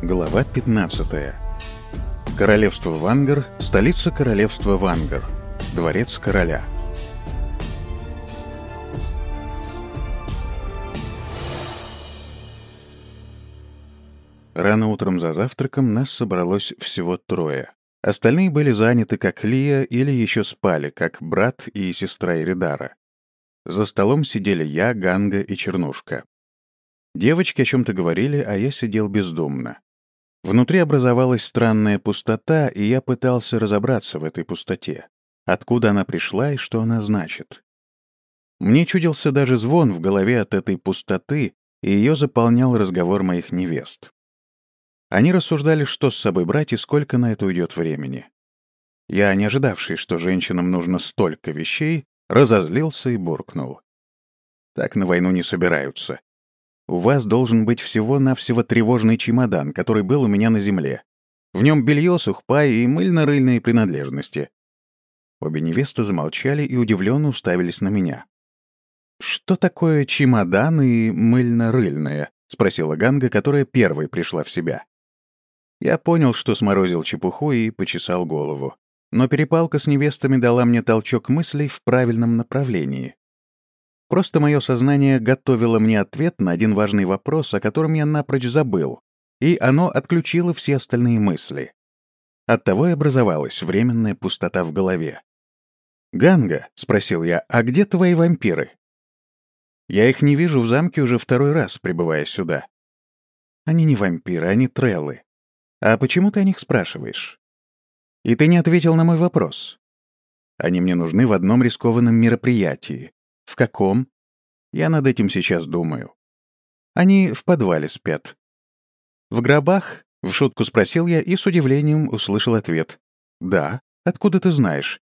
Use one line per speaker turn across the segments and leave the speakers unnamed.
Глава 15. Королевство Вангар, столица королевства Вангар, дворец короля. Рано утром за завтраком нас собралось всего трое. Остальные были заняты как Лия или еще спали, как брат и сестра Иридара. За столом сидели я, Ганга и Чернушка. Девочки о чем-то говорили, а я сидел бездумно. Внутри образовалась странная пустота, и я пытался разобраться в этой пустоте. Откуда она пришла и что она значит? Мне чудился даже звон в голове от этой пустоты, и ее заполнял разговор моих невест. Они рассуждали, что с собой брать и сколько на это уйдет времени. Я, не ожидавший, что женщинам нужно столько вещей, разозлился и буркнул. Так на войну не собираются. У вас должен быть всего-навсего тревожный чемодан, который был у меня на земле. В нем белье, сухпай и мыльно-рыльные принадлежности. Обе невесты замолчали и удивленно уставились на меня. «Что такое чемодан и мыльно-рыльное?» — спросила Ганга, которая первой пришла в себя. Я понял, что сморозил чепуху, и почесал голову. Но перепалка с невестами дала мне толчок мыслей в правильном направлении. Просто мое сознание готовило мне ответ на один важный вопрос, о котором я напрочь забыл, и оно отключило все остальные мысли. Оттого и образовалась временная пустота в голове. «Ганга», — спросил я, — «а где твои вампиры?» «Я их не вижу в замке уже второй раз, прибывая сюда». «Они не вампиры, они треллы. А почему ты о них спрашиваешь?» «И ты не ответил на мой вопрос». «Они мне нужны в одном рискованном мероприятии». «В каком?» «Я над этим сейчас думаю». «Они в подвале спят». «В гробах?» — в шутку спросил я и с удивлением услышал ответ. «Да. Откуда ты знаешь?»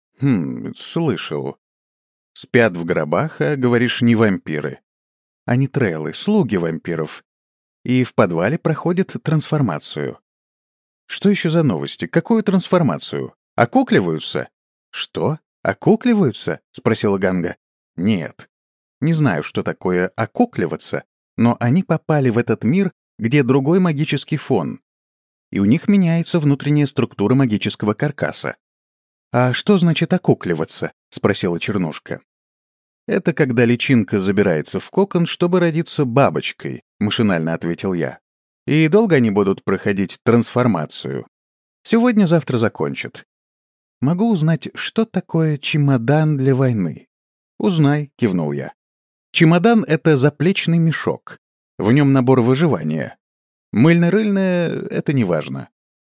Слышал». «Спят в гробах, а, говоришь, не вампиры». «Они треллы, слуги вампиров. И в подвале проходят трансформацию». «Что еще за новости? Какую трансформацию? Окукливаются?» «Что? Окукливаются?» — спросила Ганга. «Нет. Не знаю, что такое окукливаться, но они попали в этот мир, где другой магический фон, и у них меняется внутренняя структура магического каркаса». «А что значит окукливаться?» — спросила Чернушка. «Это когда личинка забирается в кокон, чтобы родиться бабочкой», — машинально ответил я. «И долго они будут проходить трансформацию? Сегодня-завтра закончат». «Могу узнать, что такое чемодан для войны?» «Узнай», — кивнул я. «Чемодан — это заплечный мешок. В нем набор выживания. Мыльно-рыльное — это неважно».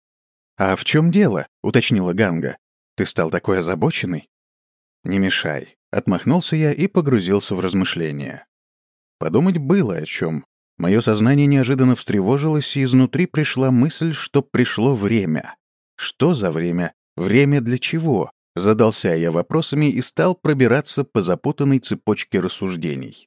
«А в чем дело?» — уточнила Ганга. «Ты стал такой озабоченный?» «Не мешай», — отмахнулся я и погрузился в размышления. Подумать было о чем. Мое сознание неожиданно встревожилось, и изнутри пришла мысль, что пришло время. Что за время? Время для чего? Задался я вопросами и стал пробираться по запутанной цепочке рассуждений.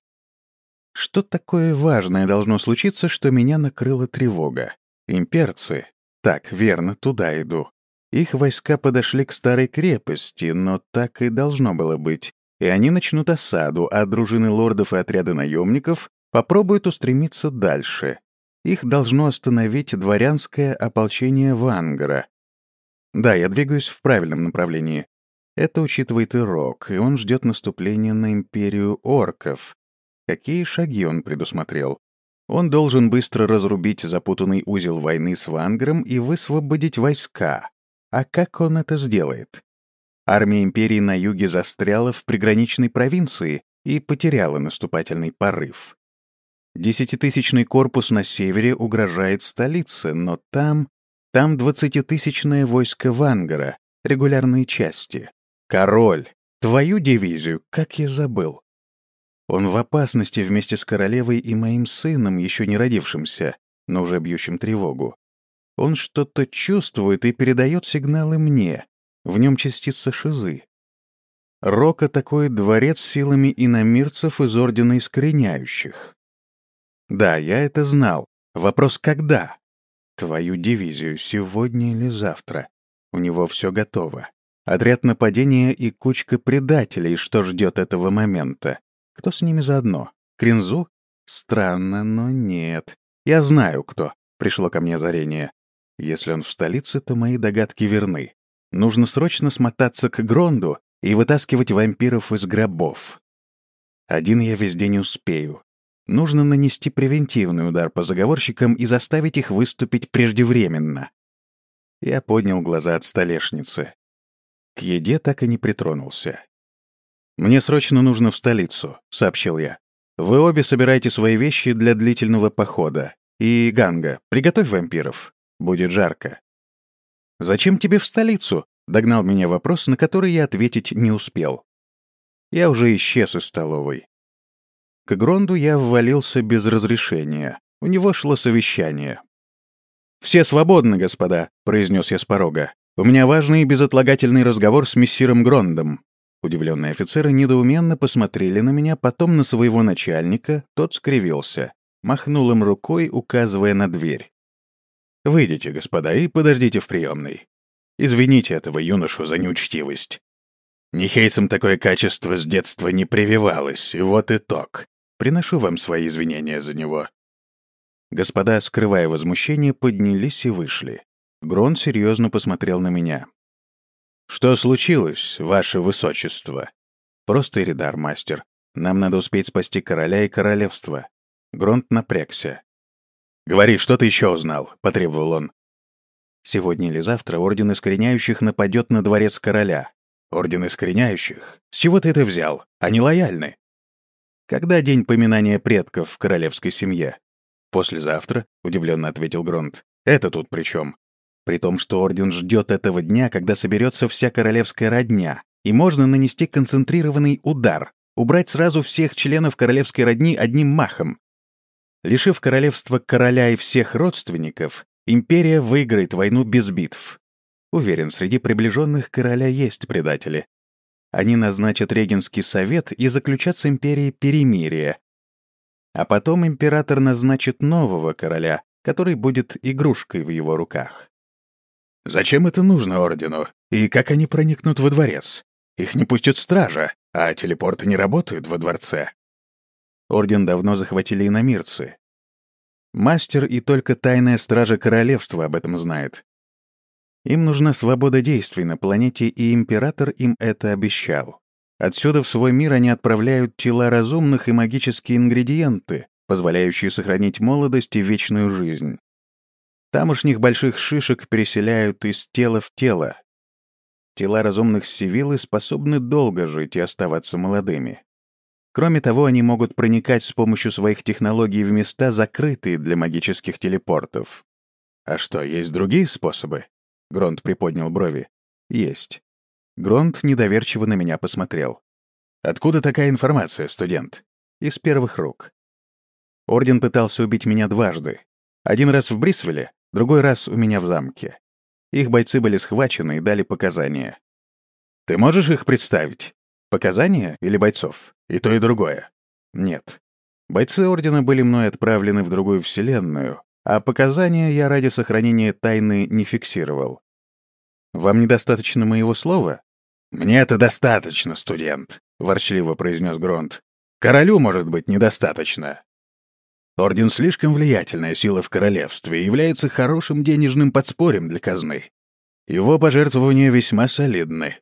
Что такое важное должно случиться, что меня накрыла тревога? Имперцы. Так, верно, туда иду. Их войска подошли к старой крепости, но так и должно было быть. И они начнут осаду, а дружины лордов и отряды наемников попробуют устремиться дальше. Их должно остановить дворянское ополчение Вангара. Да, я двигаюсь в правильном направлении. Это учитывает и Рок, и он ждет наступления на империю орков. Какие шаги он предусмотрел? Он должен быстро разрубить запутанный узел войны с Вангаром и высвободить войска. А как он это сделает? Армия империи на юге застряла в приграничной провинции и потеряла наступательный порыв. 10-тысячный корпус на севере угрожает столице, но там 20-тысячное войско Вангара, регулярные части. Король, твою дивизию, как я забыл. Он в опасности вместе с королевой и моим сыном, еще не родившимся, но уже бьющим тревогу. Он что-то чувствует и передает сигналы мне. В нем частица шизы. Рок атакует дворец силами иномирцев из Ордена Искореняющих. Да, я это знал. Вопрос когда? Твою дивизию, сегодня или завтра. У него все готово. Отряд нападения и кучка предателей, что ждет этого момента. Кто с ними заодно? Кринзу? Странно, но нет. Я знаю, кто. пришло ко мне озарение. Если он в столице, то мои догадки верны. Нужно срочно смотаться к Гронду и вытаскивать вампиров из гробов. Один я везде не успею. Нужно нанести превентивный удар по заговорщикам и заставить их выступить преждевременно. Я поднял глаза от столешницы. К еде так и не притронулся. «Мне срочно нужно в столицу», — сообщил я. «Вы обе собирайте свои вещи для длительного похода. И, Ганга, приготовь вампиров. Будет жарко». «Зачем тебе в столицу?» — догнал меня вопрос, на который я ответить не успел. Я уже исчез из столовой. К Гронду я ввалился без разрешения. У него шло совещание. «Все свободны, господа», — произнес я с порога. «У меня важный и безотлагательный разговор с мессиром Грондом». Удивленные офицеры недоуменно посмотрели на меня, потом на своего начальника, тот скривился. Махнул им рукой, указывая на дверь. «Выйдите, господа, и подождите в приемной. Извините этого юношу за неучтивость. Нихейцам такое качество с детства не прививалось, и вот итог. Приношу вам свои извинения за него». Господа, скрывая возмущение, поднялись и вышли. Гронд серьезно посмотрел на меня. «Что случилось, ваше высочество?» «Просто Эридар, мастер. Нам надо успеть спасти короля и королевство». Гронд напрягся. «Говори, что ты еще узнал?» — потребовал он. «Сегодня или завтра Орден Искореняющих нападет на дворец короля». «Орден Искореняющих? С чего ты это взял? Они лояльны». «Когда день поминания предков в королевской семье?» «Послезавтра», — удивленно ответил Гронд. «Это тут при чем?» «При том, что Орден ждет этого дня, когда соберется вся королевская родня, и можно нанести концентрированный удар, убрать сразу всех членов королевской родни одним махом. Лишив королевства короля и всех родственников, империя выиграет войну без битв. Уверен, среди приближенных короля есть предатели. Они назначат регенский совет и заключат с империей перемирие. А потом император назначит нового короля, который будет игрушкой в его руках». «Зачем это нужно Ордену? И как они проникнут во дворец? Их не пустят стража, а телепорты не работают во дворце». Орден давно захватили иномирцы. Мастер и только тайная стража королевства об этом знает. Им нужна свобода действий на планете, и император им это обещал. Отсюда в свой мир они отправляют тела разумных и магические ингредиенты, позволяющие сохранить молодость и вечную жизнь. Тамошних больших шишек переселяют из тела в тело. Тела разумных сивиллы способны долго жить и оставаться молодыми. Кроме того, они могут проникать с помощью своих технологий в места, закрытые для магических телепортов. «А что, есть другие способы?» Гронд приподнял брови. «Есть». Гронд недоверчиво на меня посмотрел. «Откуда такая информация, студент?» «Из первых рук». Орден пытался убить меня дважды. Один раз в Брисвелле, другой раз у меня в замке. Их бойцы были схвачены и дали показания. «Ты можешь их представить? Показания или бойцов? И то, и другое?» «Нет. Бойцы Ордена были мной отправлены в другую вселенную, а показания я ради сохранения тайны не фиксировал. Вам недостаточно моего слова?» «Мне это достаточно, студент», — ворчливо произнес Гронд. «Королю, может быть, недостаточно. Орден слишком влиятельная сила в королевстве и является хорошим денежным подспорьем для казны. Его пожертвования весьма солидны».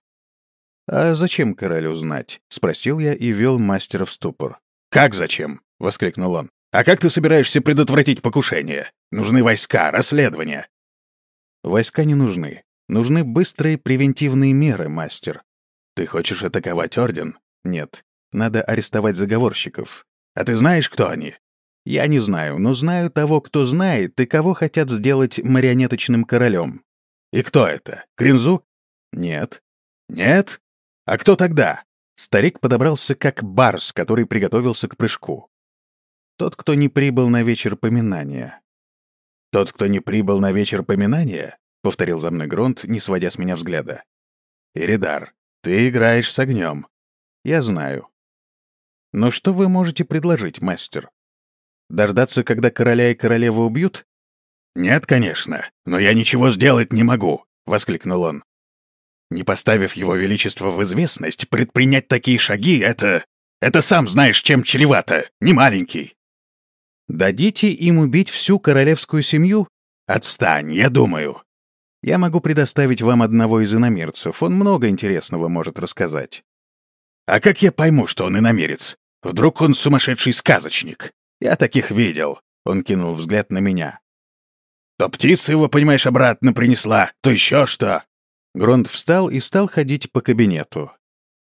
«А зачем королю знать?» — спросил я и ввел мастера в ступор. «Как зачем?» — воскликнул он. «А как ты собираешься предотвратить покушение? Нужны войска, расследования». «Войска не нужны. Нужны быстрые превентивные меры, мастер». «Ты хочешь атаковать Орден?» «Нет. Надо арестовать заговорщиков». «А ты знаешь, кто они?» «Я не знаю, но знаю того, кто знает, и кого хотят сделать марионеточным королем». «И кто это? Кринзу?» «Нет». «Нет? А кто тогда?» Старик подобрался как барс, который приготовился к прыжку. «Тот, кто не прибыл на вечер поминания». «Тот, кто не прибыл на вечер поминания?» — повторил за мной Гронд, не сводя с меня взгляда. «Эридар, ты играешь с огнем». «Я знаю». «Но что вы можете предложить, мастер? Дождаться, когда короля и королеву убьют?» «Нет, конечно, но я ничего сделать не могу», — воскликнул он. «Не поставив его величество в известность, предпринять такие шаги — это сам знаешь, чем чревато, не маленький». Дадите им убить всю королевскую семью? Отстань, я думаю. Я могу предоставить вам одного из иномирцев, он много интересного может рассказать. А как я пойму, что он иномирец? Вдруг он сумасшедший сказочник? Я таких видел. Он кинул взгляд на меня. То птица его, понимаешь, обратно принесла, то еще что. Гронт встал и стал ходить по кабинету.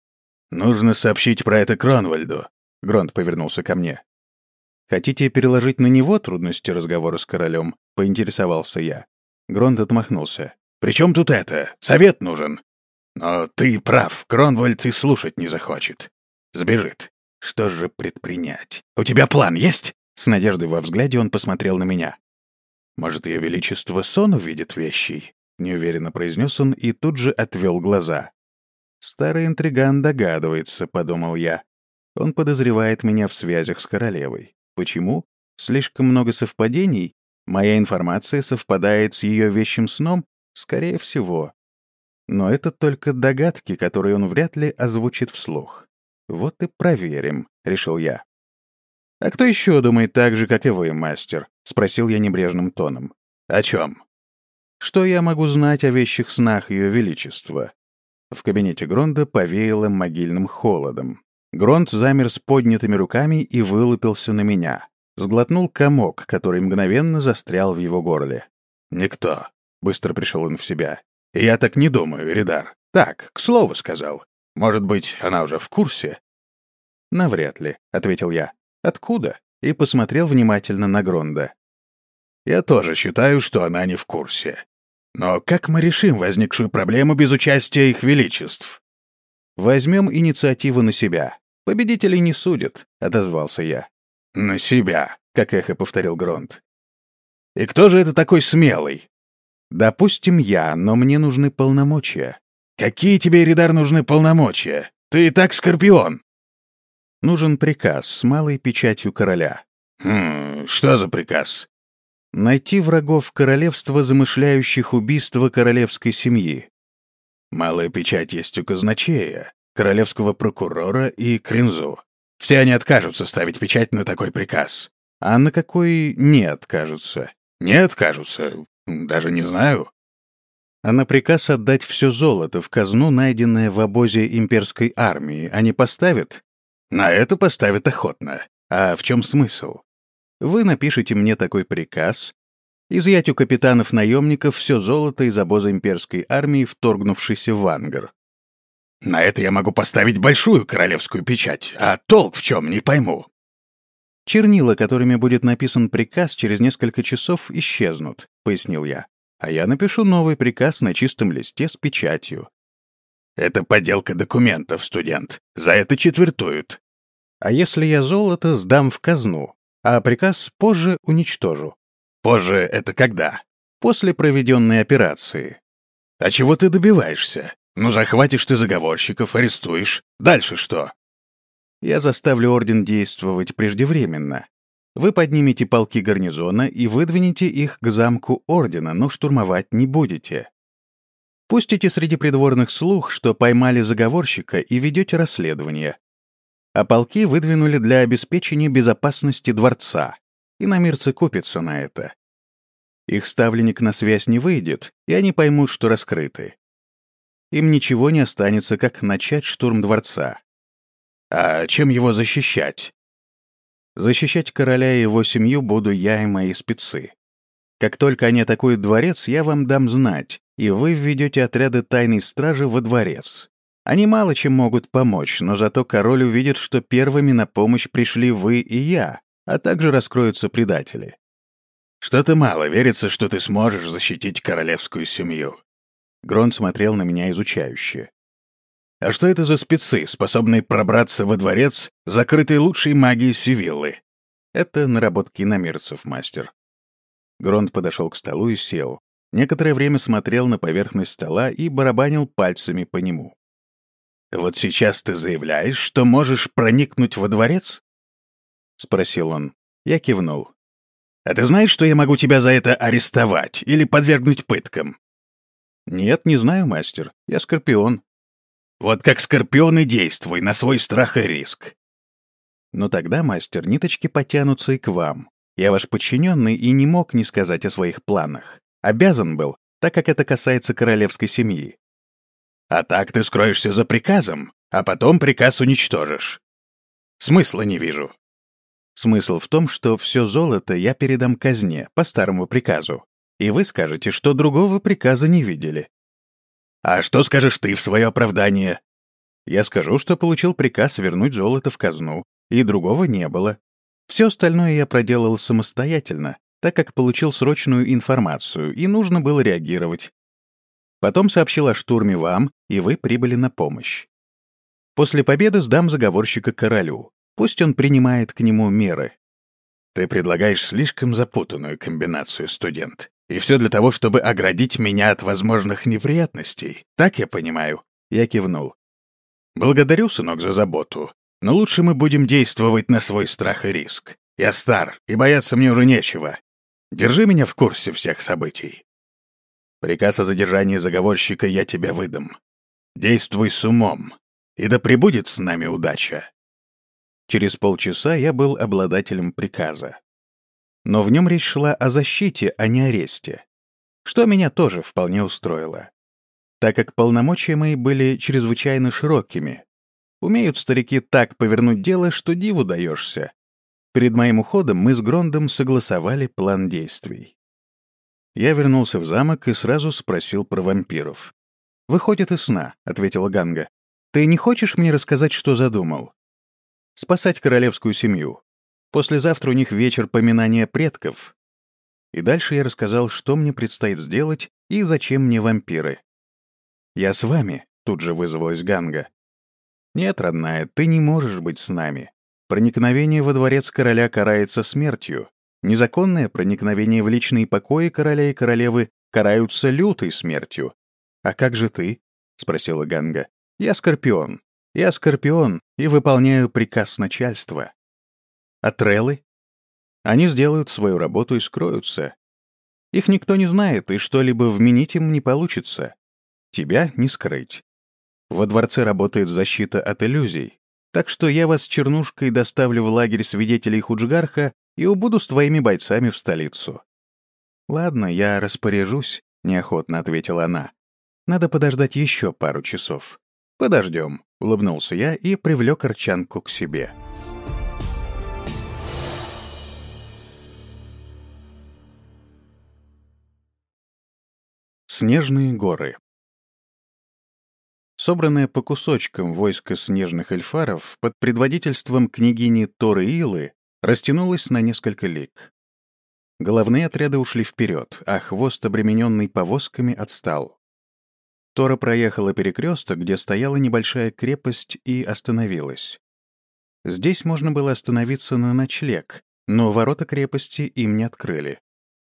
«Нужно сообщить про это Кронвальду», — Гронт повернулся ко мне. «Хотите переложить на него трудности разговора с королем?» — поинтересовался я. Гронт отмахнулся. «При чем тут это? Совет нужен». «Но ты прав, Кронвальд и слушать не захочет. Сбежит. Что же предпринять? У тебя план есть?» С надеждой во взгляде он посмотрел на меня. «Может, Ее Величество сон увидит вещий?» — неуверенно произнес он и тут же отвел глаза. «Старый интриган догадывается», — подумал я. «Он подозревает меня в связях с королевой. Почему? Слишком много совпадений? Моя информация совпадает с ее вещим сном? Скорее всего. Но это только догадки, которые он вряд ли озвучит вслух. Вот и проверим», — решил я. «А кто еще думает так же, как и вы, мастер?» — спросил я небрежным тоном. «О чем?» «Что я могу знать о вещих снах Ее Величества?» В кабинете Гронда повеяло могильным холодом. Гронд замер с поднятыми руками и вылупился на меня. Сглотнул комок, который мгновенно застрял в его горле. «Никто», — быстро пришел он в себя. «Я так не думаю, Эридар. Так, к слову сказал. Может быть, она уже в курсе?» «Навряд ли», — ответил я. «Откуда?» И посмотрел внимательно на Гронда. «Я тоже считаю, что она не в курсе. Но как мы решим возникшую проблему без участия их величеств?» «Возьмем инициативу на себя. Победителей не судят», — отозвался я. «На себя», — как эхо повторил Гронд. «И кто же это такой смелый?» «Допустим, я, но мне нужны полномочия». «Какие тебе, Эридар, нужны полномочия? Ты и так Скорпион». «Нужен приказ с малой печатью короля». Что за приказ?» «Найти врагов королевства, замышляющих убийство королевской семьи». «Малая печать есть у казначея, королевского прокурора и Кринзу. Все они откажутся ставить печать на такой приказ». «А на какой не откажутся?» «Не откажутся? Даже не знаю». «А на приказ отдать все золото в казну, найденное в обозе имперской армии, они поставят?» «На это поставят охотно. А в чем смысл?» «Вы напишите мне такой приказ, изъять у капитанов-наемников все золото из обоза имперской армии, вторгнувшейся в Ангар». «На это я могу поставить большую королевскую печать, а толк в чем, не пойму». «Чернила, которыми будет написан приказ, через несколько часов исчезнут», — пояснил я. «А я напишу новый приказ на чистом листе с печатью». «Это подделка документов, студент. За это четвертуют». «А если я золото сдам в казну, а приказ позже уничтожу?» «Позже — это когда?» «После проведенной операции». «А чего ты добиваешься? Ну, захватишь ты заговорщиков, арестуешь. Дальше что?» «Я заставлю орден действовать преждевременно. Вы поднимете полки гарнизона и выдвинете их к замку ордена, но штурмовать не будете. Пустите среди придворных слух, что поймали заговорщика, и ведете расследование. А полки выдвинули для обеспечения безопасности дворца. Иномирцы купятся на это. Их ставленник на связь не выйдет, и они поймут, что раскрыты. Им ничего не останется, как начать штурм дворца. А чем его защищать? Защищать короля и его семью буду я и мои спецы. Как только они атакуют дворец, я вам дам знать, и вы введете отряды тайной стражи во дворец. Они мало чем могут помочь, но зато король увидит, что первыми на помощь пришли вы и я, а также раскроются предатели. Что-то мало верится, что ты сможешь защитить королевскую семью. Грон смотрел на меня изучающе. А что это за спецы, способные пробраться во дворец, закрытый лучшей магией Севиллы? Это наработки иномирцев, мастер. Гронд подошел к столу и сел. Некоторое время смотрел на поверхность стола и барабанил пальцами по нему. «Вот сейчас ты заявляешь, что можешь проникнуть во дворец?» — спросил он. Я кивнул. «А ты знаешь, что я могу тебя за это арестовать или подвергнуть пыткам?» «Нет, не знаю, мастер. Я Скорпион». «Вот как Скорпион и действуй на свой страх и риск». «Но тогда, мастер, ниточки потянутся и к вам. Я ваш подчиненный и не мог не сказать о своих планах. Обязан был, так как это касается королевской семьи. А так ты скроешься за приказом, а потом приказ уничтожишь. Смысла не вижу. Смысл в том, что все золото я передам казне по старому приказу, и вы скажете, что другого приказа не видели. А что скажешь ты в свое оправдание? Я скажу, что получил приказ вернуть золото в казну, и другого не было. Все остальное я проделал самостоятельно, так как получил срочную информацию, и нужно было реагировать. Потом сообщил о штурме вам, и вы прибыли на помощь. После победы сдам заговорщика королю. Пусть он принимает к нему меры. Ты предлагаешь слишком запутанную комбинацию, студент. И все для того, чтобы оградить меня от возможных неприятностей. Так я понимаю? Я кивнул. Благодарю, сынок, за заботу. Но лучше мы будем действовать на свой страх и риск. Я стар, и бояться мне уже нечего. Держи меня в курсе всех событий. Приказ о задержании заговорщика я тебе выдам. Действуй с умом, и да пребудет с нами удача. Через полчаса я был обладателем приказа. Но в нем речь шла о защите, а не аресте, что меня тоже вполне устроило, так как полномочия мои были чрезвычайно широкими. Умеют старики так повернуть дело, что диву даешься. Перед моим уходом мы с Грондом согласовали план действий. Я вернулся в замок и сразу спросил про вампиров. «Выходит из сна», — ответила Ганга. «Ты не хочешь мне рассказать, что задумал?» «Спасать королевскую семью. Послезавтра у них вечер поминания предков». И дальше я рассказал, что мне предстоит сделать и зачем мне вампиры. «Я с вами», — тут же вызвалась Ганга. «Нет, родная, ты не можешь быть с нами. Проникновение во дворец короля карается смертью. Незаконное проникновение в личные покои короля и королевы караются лютой смертью. А как же ты?» — спросила Ганга. «Я Скорпион. Я Скорпион и выполняю приказ начальства. А треллы? Они сделают свою работу и скроются. Их никто не знает, и что-либо вменить им не получится. Тебя не скрыть. Во дворце работает защита от иллюзий, так что я вас чернушкой доставлю в лагерь свидетелей Худжгарха и убуду с твоими бойцами в столицу». «Ладно, я распоряжусь», — неохотно ответила она. «Надо подождать еще пару часов». «Подождем», — улыбнулся я и привлек Арчанку к себе. Снежные горы. Собранное по кусочкам войско снежных эльфаров под предводительством княгини Торы Илы растянулось на несколько лиг. Головные отряды ушли вперед, а хвост, обремененный повозками, отстал. Тора проехала перекресток, где стояла небольшая крепость, и остановилась. Здесь можно было остановиться на ночлег, но ворота крепости им не открыли.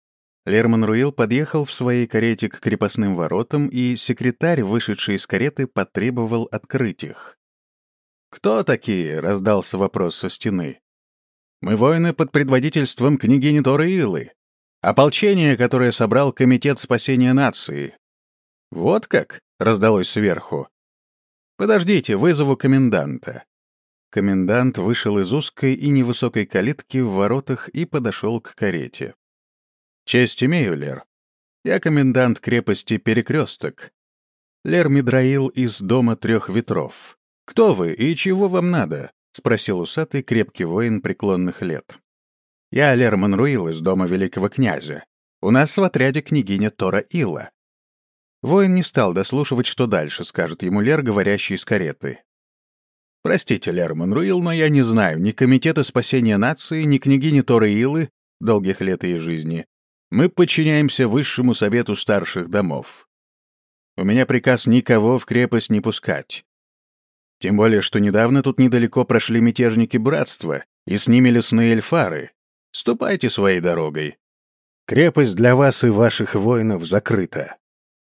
Лерман Руил подъехал в своей карете к крепостным воротам, и секретарь, вышедший из кареты, потребовал открыть их. «Кто такие?» — раздался вопрос со стены. «Мы воины под предводительством княгини Торы Илы. Ополчение, которое собрал Комитет спасения нации». «Вот как?» — раздалось сверху. «Подождите, вызову коменданта». Комендант вышел из узкой и невысокой калитки в воротах и подошел к карете. «Честь имею, Лер. Я комендант крепости Перекресток. Лер Мидраил из дома трех ветров. Кто вы и чего вам надо?» — спросил усатый крепкий воин преклонных лет. «Я Лер Манруил из дома великого князя. У нас в отряде княгиня Тора Ила». Воин не стал дослушивать, что дальше скажет ему Лер, говорящий из кареты. «Простите, Лер Манруил, но я не знаю ни Комитета спасения нации, ни княгини Торы Илы, долгих лет ее жизни. Мы подчиняемся Высшему совету старших домов. У меня приказ никого в крепость не пускать. Тем более, что недавно тут недалеко прошли мятежники братства, и с ними лесные эльфары. Ступайте своей дорогой. Крепость для вас и ваших воинов закрыта».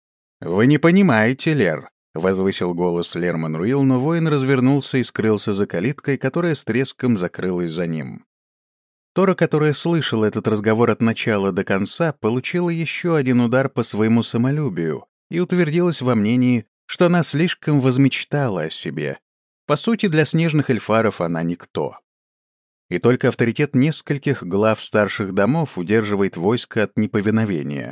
«Вы не понимаете, Лер», — возвысил голос Лер Манруил, но воин развернулся и скрылся за калиткой, которая с треском закрылась за ним. Тора, которая слышала этот разговор от начала до конца, получила еще один удар по своему самолюбию и утвердилась во мнении, что она слишком возмечтала о себе. По сути, для снежных эльфаров она никто. и только авторитет нескольких глав старших домов удерживает войско от неповиновения.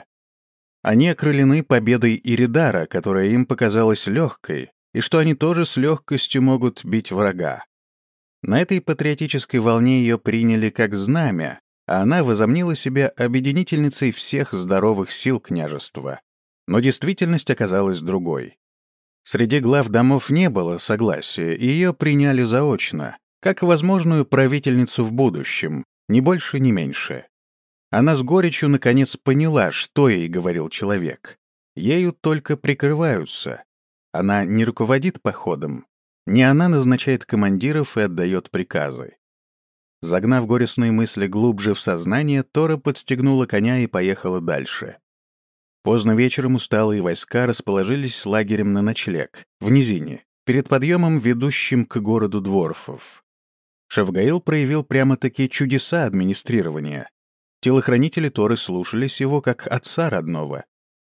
Они окрылены победой Иридара, которая им показалась легкой, и что они тоже с легкостью могут бить врага. На этой патриотической волне ее приняли как знамя, а она возомнила себя объединительницей всех здоровых сил княжества. Но действительность оказалась другой. Среди глав домов не было согласия, и ее приняли заочно, как возможную правительницу в будущем, ни больше, ни меньше. Она с горечью наконец поняла, что ей говорил человек. Ею только прикрываются. Она не руководит походом, не она назначает командиров и отдает приказы. Загнав горестные мысли глубже в сознание, Тора подстегнула коня и поехала дальше. Поздно вечером усталые войска расположились лагерем на ночлег, в низине, перед подъемом, ведущим к городу дворфов. Шавгаил проявил прямо-таки чудеса администрирования. Телохранители Торы слушались его как отца родного.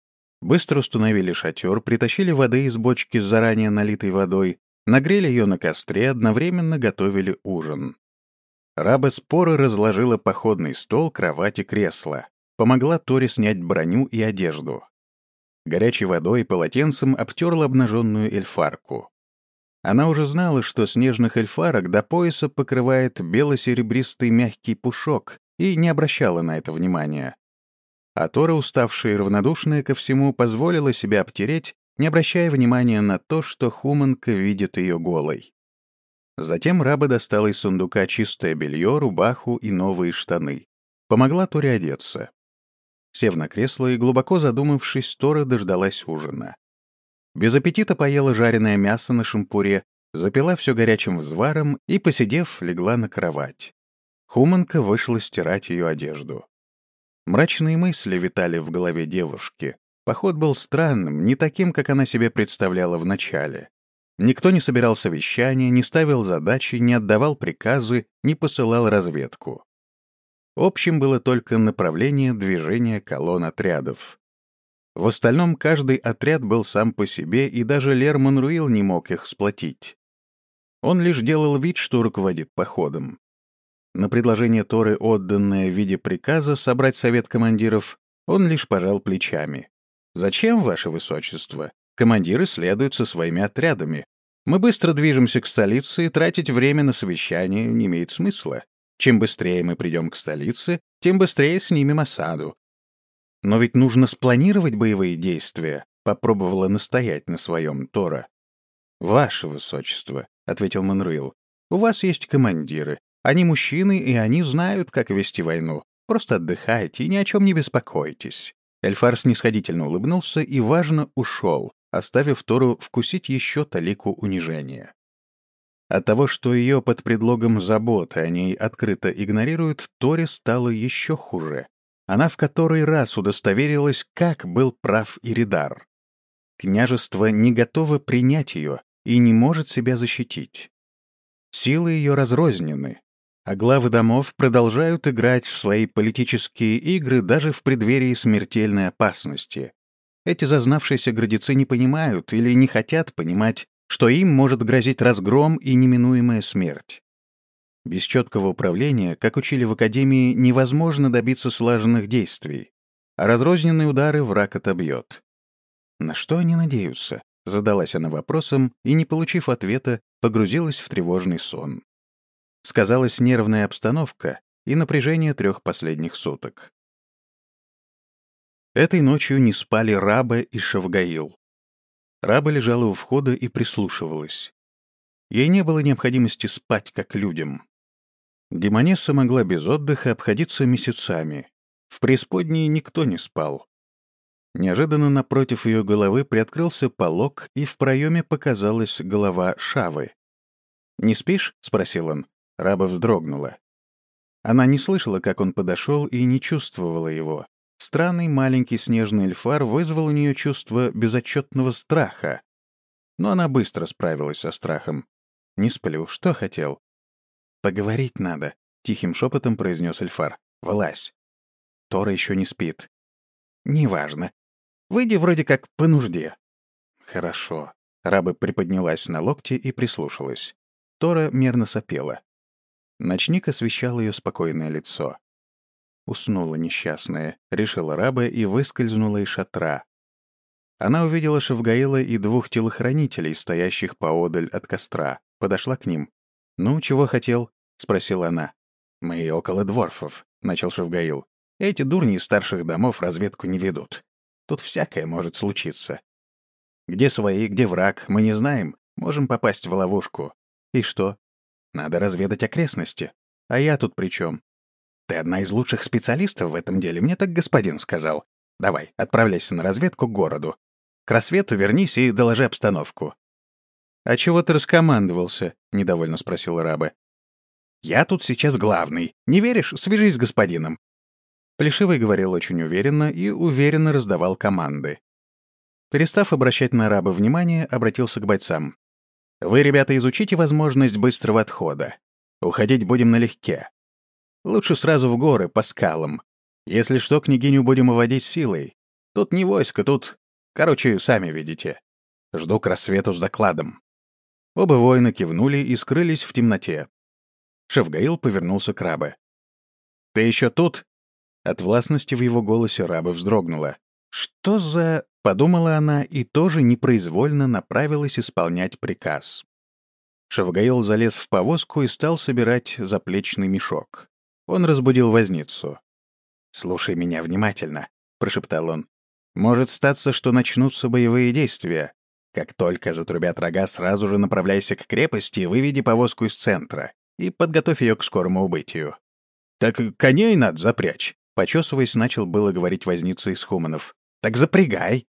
Быстро установили шатер, притащили воды из бочки с заранее налитой водой, нагрели ее на костре, одновременно готовили ужин. Раба споро разложила походный стол, кровать и кресло. Помогла Торе снять броню и одежду. Горячей водой и полотенцем обтерла обнаженную эльфарку. Она уже знала, что снежных эльфарок до пояса покрывает бело-серебристый мягкий пушок, и не обращала на это внимания. А Тора, уставшая и равнодушная ко всему, позволила себя обтереть, не обращая внимания на то, что Хуманка видит ее голой. Затем раба достала из сундука чистое белье, рубаху и новые штаны. Помогла Торе одеться. Сев на кресло и глубоко задумавшись, Тора дождалась ужина. Без аппетита поела жареное мясо на шампуре, запила все горячим взваром и, посидев, легла на кровать. Хуманка вышла стирать ее одежду. Мрачные мысли витали в голове девушки. Поход был странным, не таким, как она себе представляла вначале. Никто не собирал совещания, не ставил задачи, не отдавал приказы, не посылал разведку. Общим было только направление движения колонн отрядов. В остальном каждый отряд был сам по себе, и даже Лер Монруил не мог их сплотить. Он лишь делал вид, что руководит походом. На предложение Торы, отданное в виде приказа собрать совет командиров, он лишь пожал плечами. «Зачем, ваше высочество? Командиры следуют со своими отрядами. Мы быстро движемся к столице, и тратить время на совещание не имеет смысла. Чем быстрее мы придем к столице, тем быстрее снимем осаду. Но ведь нужно спланировать боевые действия», — попробовала настоять на своем Тора. «Ваше высочество», — ответил Монруил, — «у вас есть командиры. Они мужчины, и они знают, как вести войну. Просто отдыхайте и ни о чем не беспокойтесь». Эльфар снисходительно улыбнулся и, важно, ушел, оставив Тору вкусить еще талику унижения. От того, что ее под предлогом заботы о ней открыто игнорируют, Торе стало еще хуже. Она в который раз удостоверилась, как был прав Иридар. Княжество не готово принять ее и не может себя защитить. Силы ее разрознены, а главы домов продолжают играть в свои политические игры даже в преддверии смертельной опасности. Эти зазнавшиеся гордецы не понимают или не хотят понимать, что им может грозить разгром и неминуемая смерть. Без четкого управления, как учили в Академии, невозможно добиться слаженных действий, а разрозненные удары враг отобьет. На что они надеются? Задалась она вопросом и, не получив ответа, погрузилась в тревожный сон. Сказалась нервная обстановка и напряжение 3 последних суток. Этой ночью не спали Раба и Шавгаил. Раба лежала у входа и прислушивалась. Ей не было необходимости спать, как людям. Демонесса могла без отдыха обходиться месяцами. В преисподней никто не спал. Неожиданно напротив ее головы приоткрылся полог, и в проеме показалась голова Шавы. «Не спишь?» — спросил он. Раба вздрогнула. Она не слышала, как он подошел, и не чувствовала его. Странный маленький снежный эльфар вызвал у нее чувство безотчетного страха. Но она быстро справилась со страхом. «Не сплю. Что хотел?» «Поговорить надо», — тихим шепотом произнес эльфар. «Вылазь». Тора еще не спит. «Неважно. Выйди вроде как по нужде». «Хорошо». Раба приподнялась на локте и прислушалась. Тора мерно сопела. Ночник освещал ее спокойное лицо. Уснула несчастная, решила раба и выскользнула из шатра. Она увидела Шавгаила и 2 телохранителей, стоящих поодаль от костра. Подошла к ним. «Ну, чего хотел?» — спросила она. «Мы около дворфов», — начал Шавгаил. «Эти дурни из старших домов разведку не ведут. Тут всякое может случиться. Где свои, где враг, мы не знаем. Можем попасть в ловушку. И что? Надо разведать окрестности. А я тут при чем? Ты одна из лучших специалистов в этом деле, мне так господин сказал. Давай, отправляйся на разведку к городу. К рассвету вернись и доложи обстановку». «А чего ты раскомандовался?» — недовольно спросила раба. «Я тут сейчас главный. Не веришь? Свяжись с господином». Плешивый говорил очень уверенно и уверенно раздавал команды. Перестав обращать на раба внимание, обратился к бойцам. «Вы, ребята, изучите возможность быстрого отхода. Уходить будем налегке. Лучше сразу в горы, по скалам. Если что, княгиню будем уводить силой. Тут не войско, тут... Короче, сами видите. Жду к рассвету с докладом». Оба воина кивнули и скрылись в темноте. Шавгаил повернулся к рабе. «Ты еще тут?» От властности в его голосе раба вздрогнула. «Что за...» — подумала она и тоже непроизвольно направилась исполнять приказ. Шавгаил залез в повозку и стал собирать заплечный мешок. Он разбудил возницу. «Слушай меня внимательно», — прошептал он. «Может статься, что начнутся боевые действия. Как только затрубят рога, сразу же направляйся к крепости и выведи повозку из центра и подготовь ее к скорому убытию». «Так коней надо запрячь», — почесываясь, начал было говорить возница из Хуманов. «Так запрягай».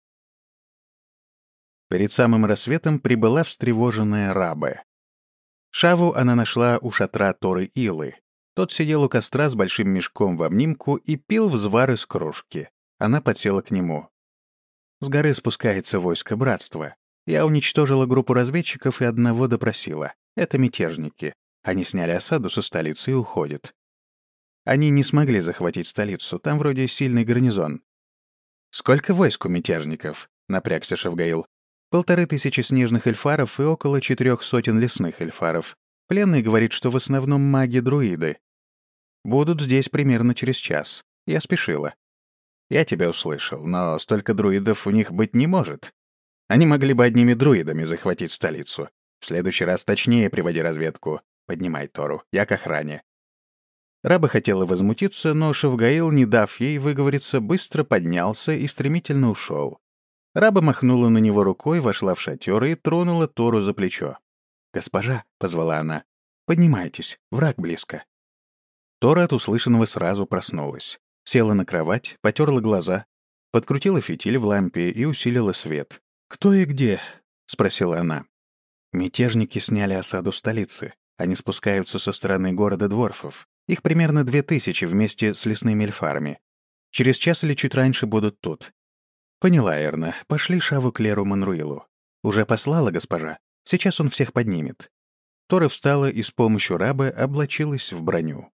Перед самым рассветом прибыла встревоженная раба. Шаву она нашла у шатра Торы Илы. Тот сидел у костра с большим мешком в обнимку и пил взвар из кружки. Она подсела к нему. «С горы спускается войско братства. Я уничтожила группу разведчиков и одного допросила. Это мятежники. Они сняли осаду со столицы и уходят. Они не смогли захватить столицу, там вроде сильный гарнизон». «Сколько войск у мятежников?» — напрягся Шавгаил. 1500 снежных эльфаров и около 400 лесных эльфаров. Пленный говорит, что в основном маги-друиды. Будут здесь примерно через час. Я спешила. Я тебя услышал, но столько друидов у них быть не может. Они могли бы одними друидами захватить столицу. В следующий раз точнее приводи разведку. Поднимай Тору, я к охране». Раба хотела возмутиться, но Шавгаил, не дав ей выговориться, быстро поднялся и стремительно ушел. Раба махнула на него рукой, вошла в шатер и тронула Тору за плечо. «Госпожа», — позвала она, — «поднимайтесь, враг близко». Тора от услышанного сразу проснулась. Села на кровать, потерла глаза, подкрутила фитиль в лампе и усилила свет. «Кто и где?» — спросила она. «Мятежники сняли осаду столицы. Они спускаются со стороны города дворфов. Их примерно 2000 вместе с лесными эльфарами. Через час или чуть раньше будут тут». «Поняла, Эрна. Пошли Шаву к Леру Манруилу». «Уже послала, госпожа. Сейчас он всех поднимет». Тора встала и с помощью рабы облачилась в броню.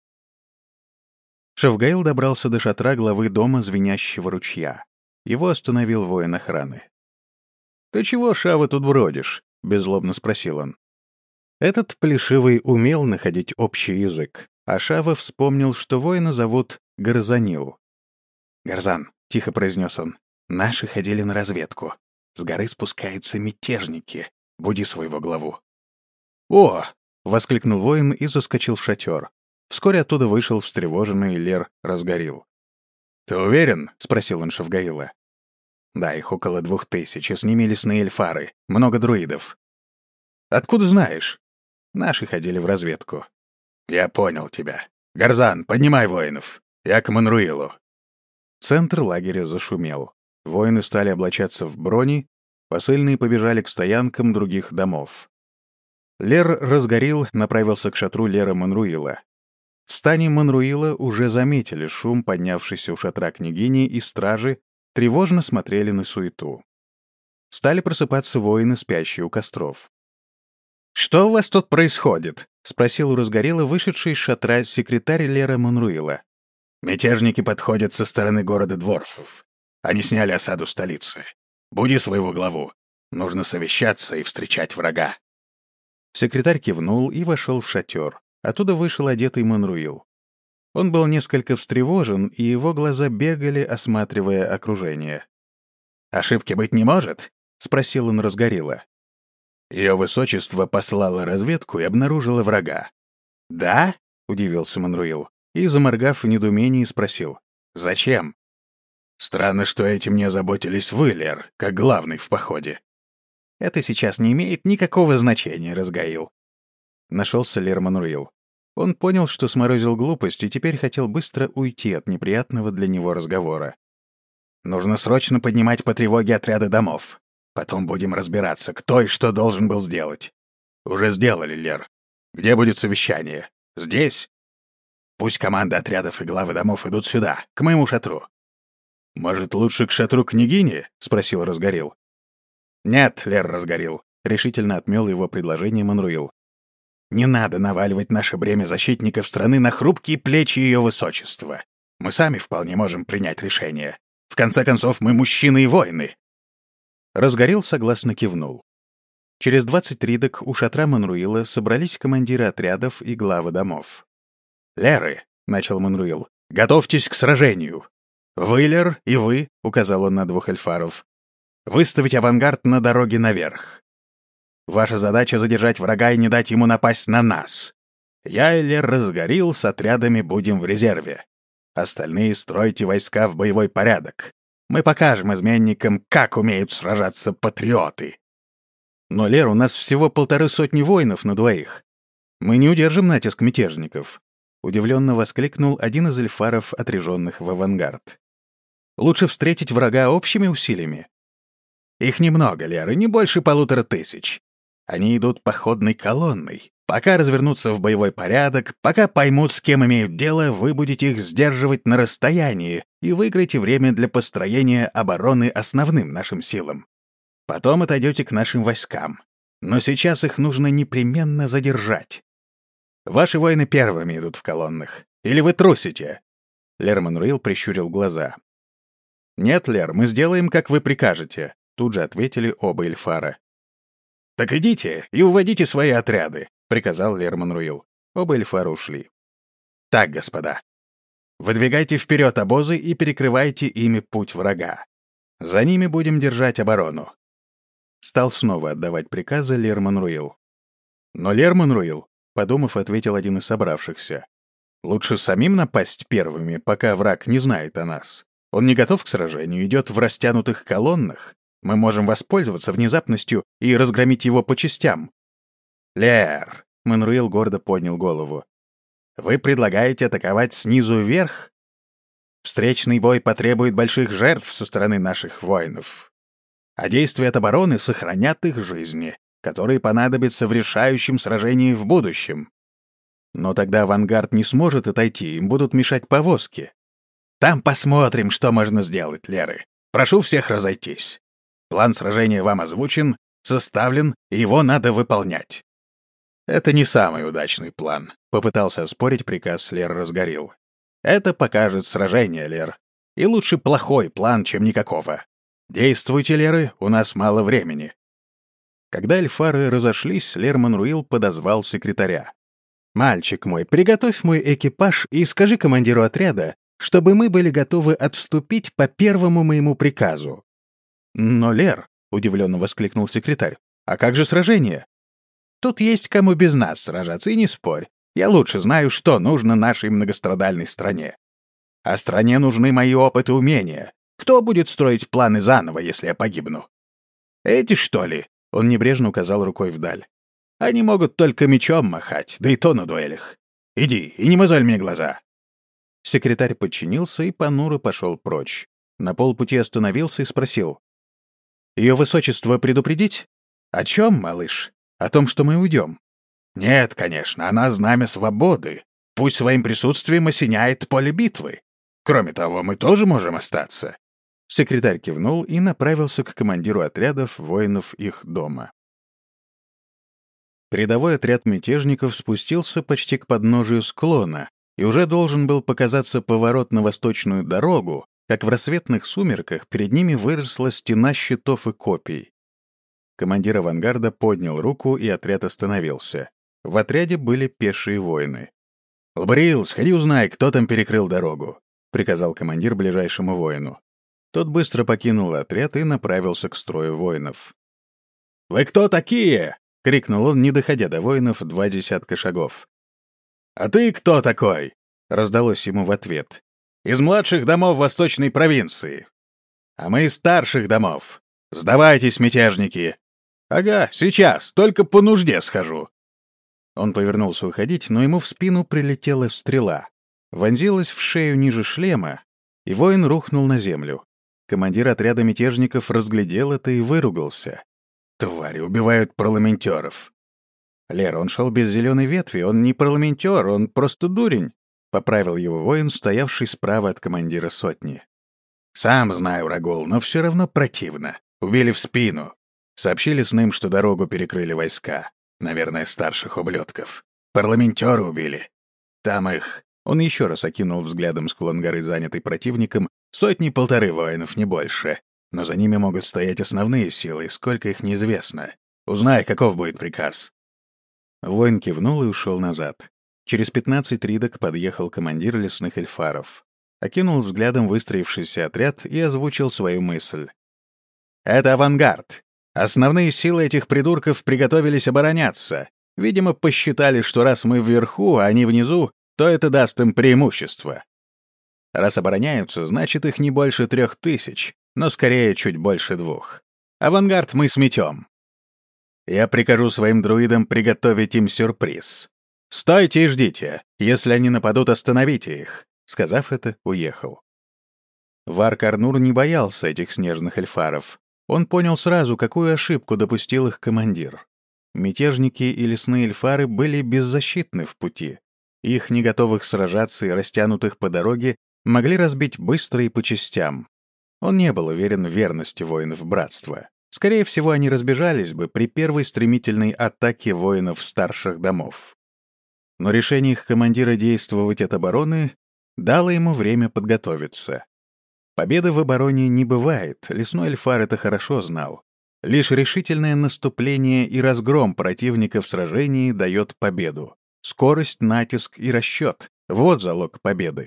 Шавгаил добрался до шатра главы дома Звенящего ручья. Его остановил воин охраны. «Ты чего, Шава, тут бродишь?» — беззлобно спросил он. Этот Плешивый умел находить общий язык, а Шава вспомнил, что воина зовут Гарзанил. «Гарзан», — тихо произнес он, — «наши ходили на разведку. С горы спускаются мятежники. Буди своего главу». «О!» — воскликнул воин и заскочил в шатер. Вскоре оттуда вышел встревоженный Лер Разгорил. «Ты уверен?» — спросил он Шавгаила. «Да, их около 2000, с ними лесные эльфары, много друидов». «Откуда знаешь?» «Наши ходили в разведку». «Я понял тебя. Гарзан, поднимай воинов. Я к Манруилу». Центр лагеря зашумел. Воины стали облачаться в брони, посыльные побежали к стоянкам других домов. Лер Разгорил направился к шатру Лера Манруила. В стане Манруила уже заметили шум, поднявшийся у шатра княгини, и стражи тревожно смотрели на суету. Стали просыпаться воины, спящие у костров. «Что у вас тут происходит?» — спросил у Разгорела вышедший из шатра секретарь Лера Манруила. «Мятежники подходят со стороны города дворфов. Они сняли осаду столицы. Буди своего главу. Нужно совещаться и встречать врага». Секретарь кивнул и вошел в шатер. Оттуда вышел одетый Манруил. Он был несколько встревожен, и его глаза бегали, осматривая окружение. «Ошибки быть не может?» — спросил он Разгорила. «Ее высочество послало разведку и обнаружило врага». «Да?» — удивился Манруил и, заморгав в недоумении, спросил. «Зачем?» «Странно, что этим не озаботились вы, Лер, как главный в походе». «Это сейчас не имеет никакого значения, Разгаил». Нашелся Лер Манруил. Он понял, что сморозил глупость, и теперь хотел быстро уйти от неприятного для него разговора. «Нужно срочно поднимать по тревоге отряды домов. Потом будем разбираться, кто и что должен был сделать». «Уже сделали, Лер. Где будет совещание? Здесь?» «Пусть команда отрядов и главы домов идут сюда, к моему шатру». «Может, лучше к шатру княгини?» — спросил Разгорел. «Нет, Лер Разгорел», — решительно отмел его предложение Манруил. «Не надо наваливать наше бремя защитников страны на хрупкие плечи ее высочества. Мы сами вполне можем принять решение. В конце концов, мы мужчины и воины». Разгорел согласно кивнул. Через 20 ридок у шатра Манруила собрались командиры отрядов и главы домов. «Леры», — начал Манруил, — «готовьтесь к сражению. Вы, Лер, и вы», — указал он на 2 эльфаров, — «выставить авангард на дороге наверх. Ваша задача — задержать врага и не дать ему напасть на нас. Я и Лер Разгорел с отрядами будем в резерве. Остальные стройте войска в боевой порядок. Мы покажем изменникам, как умеют сражаться патриоты». «Но, Лер, у нас всего 150 воинов на 2. Мы не удержим натиск мятежников», — удивленно воскликнул один из эльфаров, отряженных в авангард. «Лучше встретить врага общими усилиями». «Их немного, Леры, не больше 1500. Они идут походной колонной. Пока развернутся в боевой порядок, пока поймут, с кем имеют дело, вы будете их сдерживать на расстоянии и выиграете время для построения обороны основным нашим силам. Потом отойдете к нашим войскам. Но сейчас их нужно непременно задержать. Ваши воины первыми идут в колоннах. Или вы трусите?» Лер Манруил прищурил глаза. «Нет, Лер, мы сделаем, как вы прикажете», — тут же ответили оба эльфара. «Так идите и уводите свои отряды», — приказал Лер Манруил. Оба эльфара ушли. «Так, господа, выдвигайте вперед обозы и перекрывайте ими путь врага. За ними будем держать оборону». Стал снова отдавать приказы Лер Манруил. «Но, Лер Манруил», — подумав, ответил один из собравшихся, «лучше самим напасть первыми, пока враг не знает о нас. Он не готов к сражению, идет в растянутых колоннах. Мы можем воспользоваться внезапностью и разгромить его по частям». «Лер», — Манруил гордо поднял голову, — «вы предлагаете атаковать снизу вверх? Встречный бой потребует больших жертв со стороны наших воинов. А действия от обороны сохранят их жизни, которые понадобятся в решающем сражении в будущем. Но тогда авангард не сможет отойти, им будут мешать повозки. Там посмотрим, что можно сделать, Леры. Прошу всех разойтись. План сражения вам озвучен, составлен, и его надо выполнять». «Это не самый удачный план», — попытался оспорить приказ Лер Разгорел. «Это покажет сражение, Лер. И лучше плохой план, чем никакого. Действуйте, Леры, у нас мало времени». Когда эльфары разошлись, Лер Манруил подозвал секретаря. «Мальчик мой, приготовь мой экипаж и скажи командиру отряда, чтобы мы были готовы отступить по первому моему приказу». «Но, Лер», — удивленно воскликнул секретарь, — «а как же сражение?» «Тут есть кому без нас сражаться, и не спорь. Я лучше знаю, что нужно нашей многострадальной стране. А стране нужны мои опыт и умения. Кто будет строить планы заново, если я погибну? Эти, что ли?» — он небрежно указал рукой вдаль. «Они могут только мечом махать, да и то на дуэлях. Иди и не мозоль мне глаза». Секретарь подчинился и понуро пошел прочь. На полпути остановился и спросил: «Ее высочество предупредить?» «О чем, малыш? О том, что мы уйдем?» «Нет, конечно, она знамя свободы. Пусть своим присутствием осеняет поле битвы. Кроме того, мы тоже можем остаться». Секретарь кивнул и направился к командиру отрядов воинов их дома. Передовой отряд мятежников спустился почти к подножию склона и уже должен был показаться поворот на восточную дорогу, как в рассветных сумерках перед ними выросла стена щитов и копий. Командир авангарда поднял руку, и отряд остановился. В отряде были пешие воины. «Лбрил, сходи узнай, кто там перекрыл дорогу», — приказал командир ближайшему воину. Тот быстро покинул отряд и направился к строю воинов. «Вы кто такие?» — крикнул он, не доходя до воинов 20 шагов. «А ты кто такой?» — раздалось ему в ответ. «Из младших домов восточной провинции». «А мы из старших домов. Сдавайтесь, мятежники!» «Ага, сейчас, только по нужде схожу». Он повернулся уходить, но ему в спину прилетела стрела. Вонзилась в шею ниже шлема, и воин рухнул на землю. Командир отряда мятежников разглядел это и выругался. «Твари убивают парламентеров». «Лер, он шел без зеленой ветви, он не парламентер, он просто дурень», — поправил его воин, стоявший справа от командира сотни. «Сам знаю, Рагул, но все равно противно. Убили в спину. Сообщили с ним, что дорогу перекрыли войска. Наверное, старших ублюдков. Парламентера убили. Там их...» Он еще раз окинул взглядом склон горы, занятый противником. 100-1,5 воинов, не больше. Но за ними могут стоять основные силы, сколько их неизвестно. Узнай, каков будет приказ. Воин кивнул и ушел назад. Через 15 ридок подъехал командир лесных эльфаров. Окинул взглядом выстроившийся отряд и озвучил свою мысль. «Это авангард. Основные силы этих придурков приготовились обороняться. Видимо, посчитали, что раз мы вверху, а они внизу, то это даст им преимущество. Раз обороняются, значит, их не больше 3000, но скорее чуть больше 2. Авангард мы сметем. Я прикажу своим друидам приготовить им сюрприз. Стойте и ждите. Если они нападут, остановите их». Сказав это, уехал. Вар-Карнур не боялся этих снежных эльфаров. Он понял сразу, какую ошибку допустил их командир. Мятежники и лесные эльфары были беззащитны в пути. Их, не готовых сражаться и растянутых по дороге, могли разбить быстро и по частям. Он не был уверен в верности воинов братства. Скорее всего, они разбежались бы при первой стремительной атаке воинов старших домов. Но решение их командира действовать от обороны дало ему время подготовиться. Победы в обороне не бывает, лесной эльфар это хорошо знал. Лишь решительное наступление и разгром противника в сражении дает победу. Скорость, натиск и расчет — вот залог победы.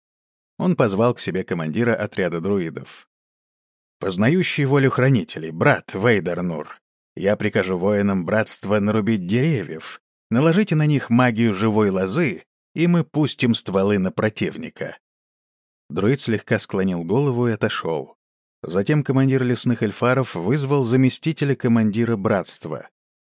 Он позвал к себе командира отряда друидов. «Познающий волю хранителей, брат Вейдарнур, я прикажу воинам братства нарубить деревьев, наложите на них магию живой лозы, и мы пустим стволы на противника». Друид слегка склонил голову и отошел. Затем командир лесных эльфаров вызвал заместителя командира братства.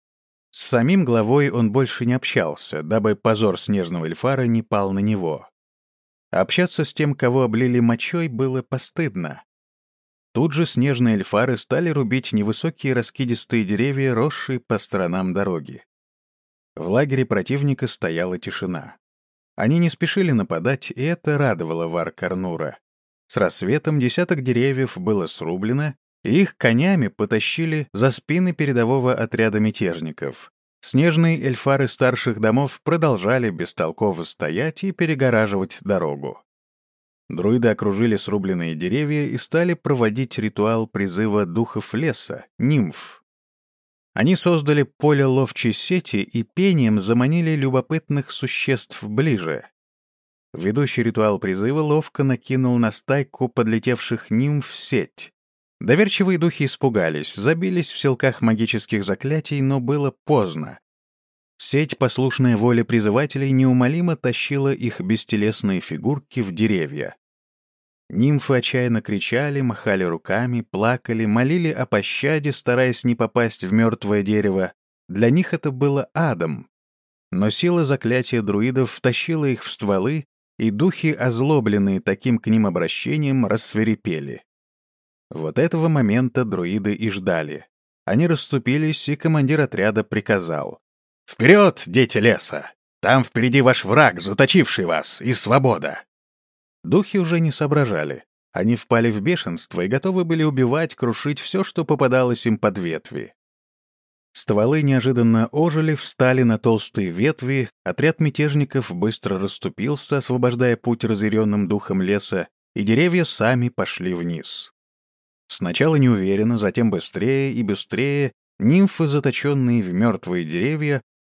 С самим главой он больше не общался, дабы позор снежного эльфара не пал на него. Общаться с тем, кого облили мочой, было постыдно. Тут же снежные эльфары стали рубить невысокие раскидистые деревья, росшие по сторонам дороги. В лагере противника стояла тишина. Они не спешили нападать, и это радовало Вар-Карнура. С рассветом десяток деревьев было срублено, и их конями потащили за спины передового отряда мятежников. Снежные эльфары старших домов продолжали бестолково стоять и перегораживать дорогу. Друиды окружили срубленные деревья и стали проводить ритуал призыва духов леса, нимф. Они создали поле ловчей сети и пением заманили любопытных существ ближе. Ведущий ритуал призыва ловко накинул на стайку подлетевших нимф сеть. Доверчивые духи испугались, забились в селках магических заклятий, но было поздно. Сеть, послушная воле призывателей, неумолимо тащила их бестелесные фигурки в деревья. Нимфы отчаянно кричали, махали руками, плакали, молили о пощаде, стараясь не попасть в мертвое дерево. Для них это было адом. Но сила заклятия друидов втащила их в стволы, и духи, озлобленные таким к ним обращением, рассвирепели. Вот этого момента друиды и ждали. Они расступились, и командир отряда приказал: «Вперед, дети леса! Там впереди ваш враг, заточивший вас, и свобода!» Духи уже не соображали. Они впали в бешенство и готовы были убивать, крушить все, что попадалось им под ветви. Стволы неожиданно ожили, встали на толстые ветви, отряд мятежников быстро расступился, освобождая путь разъяренным духом леса, и деревья сами пошли вниз. Сначала неуверенно, затем быстрее и быстрее нимфы, заточенные в мертвые деревья,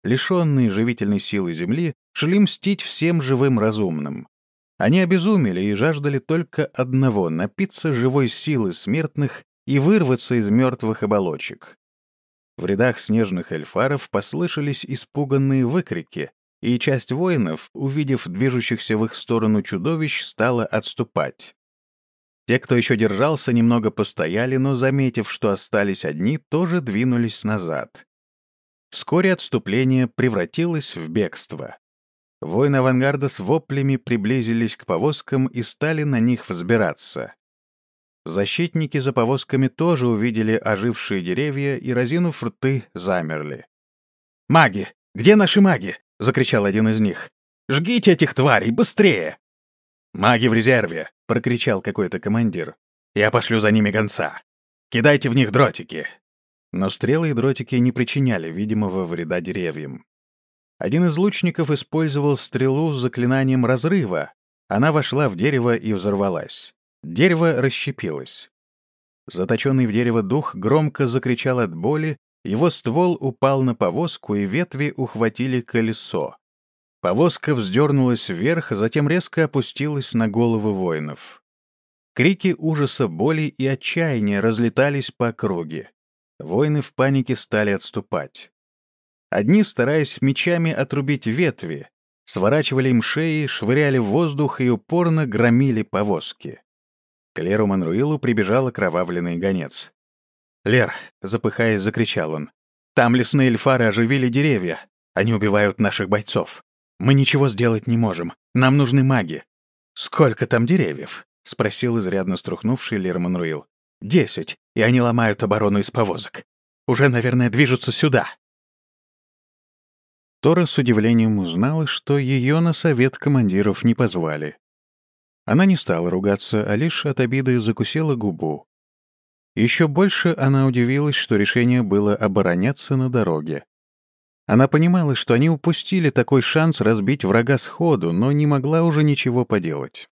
лишенные живительной силы земли, шли мстить всем живым разумным. Они обезумели и жаждали только одного — напиться живой силы смертных и вырваться из мертвых оболочек. В рядах снежных эльфаров послышались испуганные выкрики, и часть воинов, увидев движущихся в их сторону чудовищ, стала отступать. Те, кто еще держался, немного постояли, но, заметив, что остались одни, тоже двинулись назад. Вскоре отступление превратилось в бегство. Воины авангарда с воплями приблизились к повозкам и стали на них взбираться. Защитники за повозками тоже увидели ожившие деревья и, разинув рты, замерли. «Маги! Где наши маги?» — закричал один из них. «Жгите этих тварей! Быстрее!» «Маги в резерве!» — прокричал какой-то командир. «Я пошлю за ними гонца. Кидайте в них дротики!» Но стрелы и дротики не причиняли видимого вреда деревьям. Один из лучников использовал стрелу с заклинанием разрыва. Она вошла в дерево и взорвалась. Дерево расщепилось. Заточенный в дерево дух громко закричал от боли, его ствол упал на повозку, и ветви ухватили колесо. Повозка вздернулась вверх, затем резко опустилась на головы воинов. Крики ужаса, боли и отчаяния разлетались по округе. Воины в панике стали отступать. Одни, стараясь мечами отрубить ветви, сворачивали им шеи, швыряли в воздух и упорно громили повозки. К Леру Манруилу прибежал окровавленный гонец. «Лер», — запыхаясь, закричал он, — «там лесные эльфары оживили деревья. Они убивают наших бойцов. Мы ничего сделать не можем. Нам нужны маги». «Сколько там деревьев?» — спросил изрядно струхнувший Лер Манруил. 10, и они ломают оборону из повозок. Уже, наверное, движутся сюда». Тора с удивлением узнала, что ее на совет командиров не позвали. Она не стала ругаться, а лишь от обиды закусила губу. Еще больше она удивилась, что решение было обороняться на дороге. Она понимала, что они упустили такой шанс разбить врага сходу, но не могла уже ничего поделать.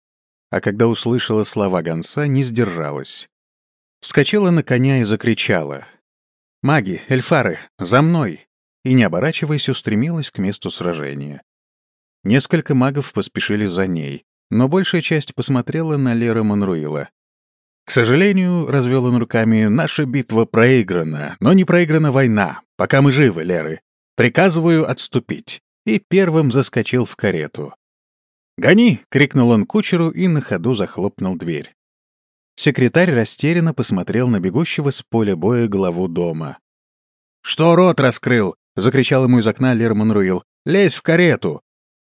А когда услышала слова гонца, не сдержалась. Вскочила на коня и закричала: «Маги, эльфары, за мной!» и, не оборачиваясь, устремилась к месту сражения. Несколько магов поспешили за ней, но большая часть посмотрела на Лера Манруила. «К сожалению, — развел он руками, — наша битва проиграна, но не проиграна война. Пока мы живы, Леры. Приказываю отступить». И первым заскочил в карету. «Гони!» — крикнул он кучеру и на ходу захлопнул дверь. Секретарь растерянно посмотрел на бегущего с поля боя главу дома. «Что рот раскрыл?» — закричал ему из окна Лер Манруил. «Лезь в карету!»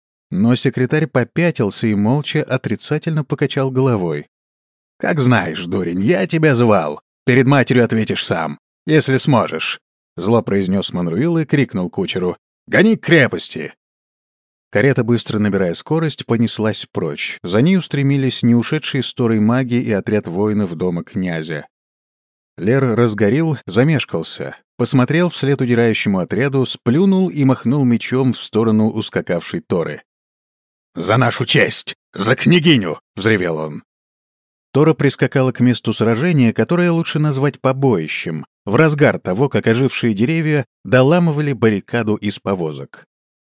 Но секретарь попятился и молча отрицательно покачал головой. «Как знаешь, дурень, я тебя звал. Перед матерью ответишь сам, если сможешь», — зло произнес Манруил и крикнул кучеру: «Гони к крепости!» Карета, быстро набирая скорость, понеслась прочь. За ней устремились не ушедшие с Торой маги и отряд воинов дома князя. Лер разгорел, замешкался, посмотрел вслед удирающему отряду, сплюнул и махнул мечом в сторону ускакавшей Торы. «За нашу честь! За княгиню!» — взревел он. Тора прискакала к месту сражения, которое лучше назвать побоищем, в разгар того, как ожившие деревья доламывали баррикаду из повозок.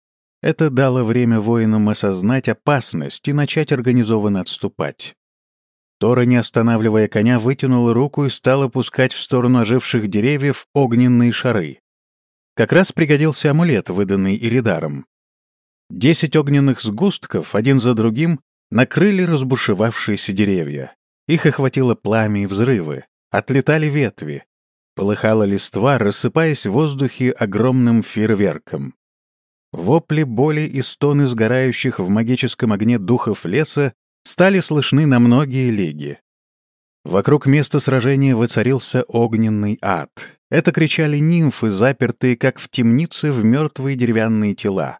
Это дало время воинам осознать опасность и начать организованно отступать. Тора, не останавливая коня, вытянула руку и стала пускать в сторону оживших деревьев огненные шары. Как раз пригодился амулет, выданный Иридаром. 10 огненных сгустков, один за другим, накрыли разбушевавшиеся деревья. Их охватило пламя и взрывы, отлетали ветви. Полыхала листва, рассыпаясь в воздухе огромным фейерверком. Вопли боли и стоны сгорающих в магическом огне духов леса стали слышны на многие лиги. Вокруг места сражения воцарился огненный ад. Это кричали нимфы, запертые, как в темнице, в мертвые деревянные тела.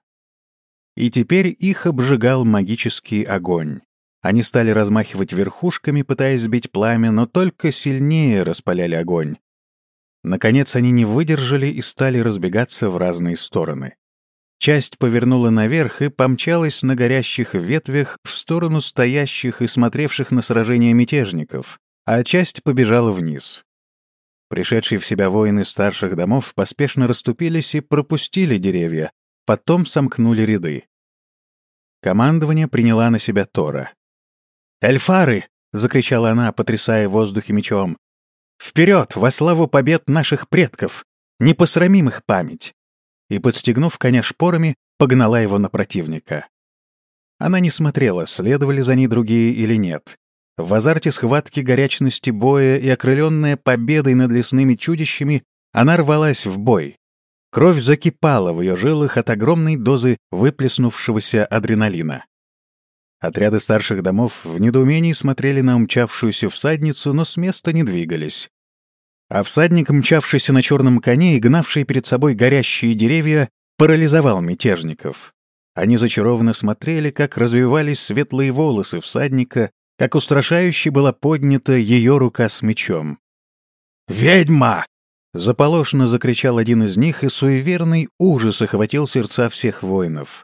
И теперь их обжигал магический огонь. Они стали размахивать верхушками, пытаясь сбить пламя, но только сильнее распаляли огонь. Наконец они не выдержали и стали разбегаться в разные стороны. Часть повернула наверх и помчалась на горящих ветвях в сторону стоящих и смотревших на сражение мятежников, а часть побежала вниз. Пришедшие в себя воины старших домов поспешно расступились и пропустили деревья, потом сомкнули ряды. Командование приняла на себя Тора. «Эльфары!» — закричала она, потрясая в воздухе мечом. «Вперед, во славу побед наших предков! Не посрамим их память!» И, подстегнув коня шпорами, погнала его на противника. Она не смотрела, следовали за ней другие или нет. В азарте схватки, горячности боя и окрыленная победой над лесными чудищами, она рвалась в бой. Кровь закипала в ее жилах от огромной дозы выплеснувшегося адреналина. Отряды старших домов в недоумении смотрели на умчавшуюся всадницу, но с места не двигались. А всадник, мчавшийся на черном коне и гнавший перед собой горящие деревья, парализовал мятежников. Они зачарованно смотрели, как развивались светлые волосы всадника, как устрашающе была поднята ее рука с мечом. «Ведьма!» — заполошно закричал один из них, и суеверный ужас охватил сердца всех воинов.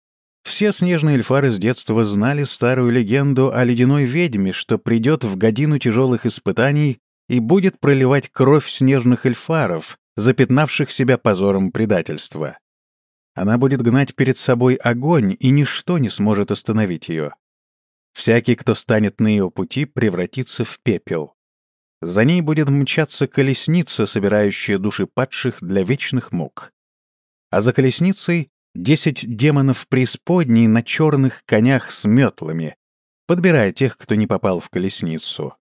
Все снежные эльфары с детства знали старую легенду о ледяной ведьме, что придет в годину тяжелых испытаний и будет проливать кровь снежных эльфаров, запятнавших себя позором предательства. Она будет гнать перед собой огонь, и ничто не сможет остановить ее. Всякий, кто станет на ее пути, превратится в пепел. За ней будет мчаться колесница, собирающая души падших для вечных мук. А за колесницей 10 демонов преисподней на черных конях с метлами, подбирая тех, кто не попал в колесницу.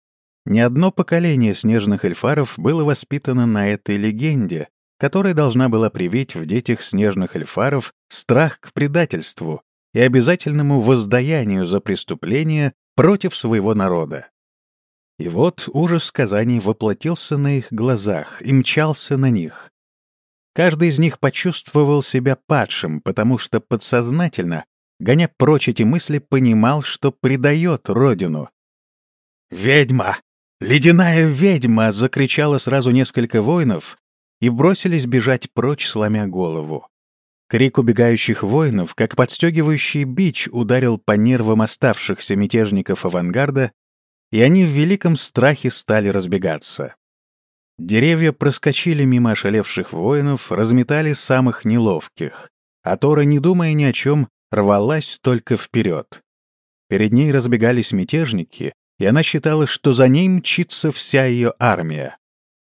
Ни одно поколение снежных эльфаров было воспитано на этой легенде, которая должна была привить в детях снежных эльфаров страх к предательству и обязательному воздаянию за преступления против своего народа. И вот ужас сказаний воплотился на их глазах и мчался на них. Каждый из них почувствовал себя падшим, потому что подсознательно, гоня прочь эти мысли, понимал, что предает родину. «Ведьма! Ледяная ведьма!» — закричало сразу несколько воинов и бросились бежать прочь, сломя голову. Крик убегающих воинов, как подстегивающий бич, ударил по нервам оставшихся мятежников авангарда, и они в великом страхе стали разбегаться. Деревья проскочили мимо ошалевших воинов, разметали самых неловких, а Тора, не думая ни о чем, рвалась только вперед. Перед ней разбегались мятежники, и она считала, что за ней мчится вся ее армия.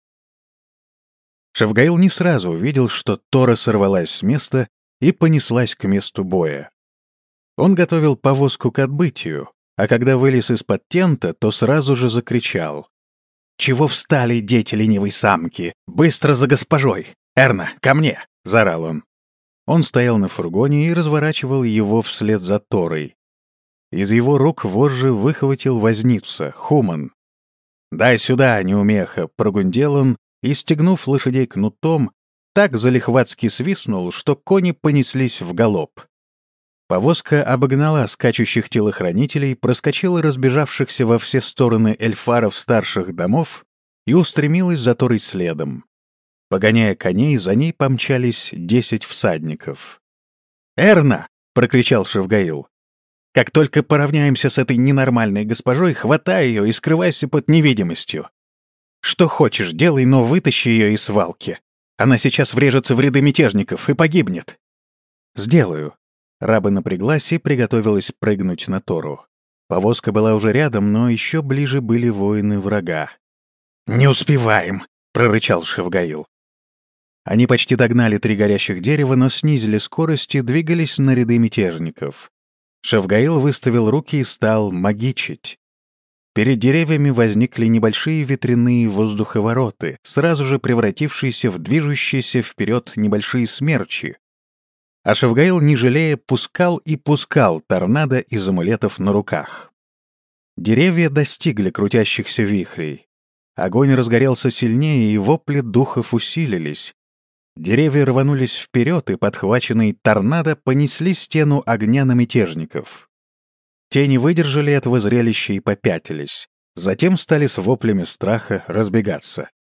Шавгаил не сразу увидел, что Тора сорвалась с места и понеслась к месту боя. Он готовил повозку к отбытию, а когда вылез из-под тента, то сразу же закричал: «Чего встали, дети ленивой самки? Быстро за госпожой! Эрна, ко мне!» — заорал он. Он стоял на фургоне и разворачивал его вслед за Торой. Из его рук вожжи выхватил возница, Хуман. «Дай сюда, неумеха!» — прогундел он, и, стегнув лошадей кнутом, так залихватски свистнул, что кони понеслись в галоп. Повозка обогнала скачущих телохранителей, проскочила разбежавшихся во все стороны эльфаров старших домов и устремилась за Торой следом. Погоняя коней, за ней помчались 10 всадников. «Эрна!» — прокричал Шавгаил. «Как только поравняемся с этой ненормальной госпожой, хватай ее и скрывайся под невидимостью. Что хочешь, делай, но вытащи ее из свалки. Она сейчас врежется в ряды мятежников и погибнет». «Сделаю». Раба напряглась и приготовилась прыгнуть на Тору. Повозка была уже рядом, но еще ближе были воины врага. «Не успеваем!» — прорычал Шавгаил. Они почти догнали 3 горящих дерева, но снизили скорость и двигались на ряды мятежников. Шавгаил выставил руки и стал магичить. Перед деревьями возникли небольшие ветряные воздуховороты, сразу же превратившиеся в движущиеся вперед небольшие смерчи. А Шавгаил, не жалея, пускал и пускал торнадо из амулетов на руках. Деревья достигли крутящихся вихрей. Огонь разгорелся сильнее, и вопли духов усилились. Деревья рванулись вперед, и, подхваченные торнадо, понесли стену огня на мятежников. Те не выдержали этого зрелища и попятились. Затем стали с воплями страха разбегаться.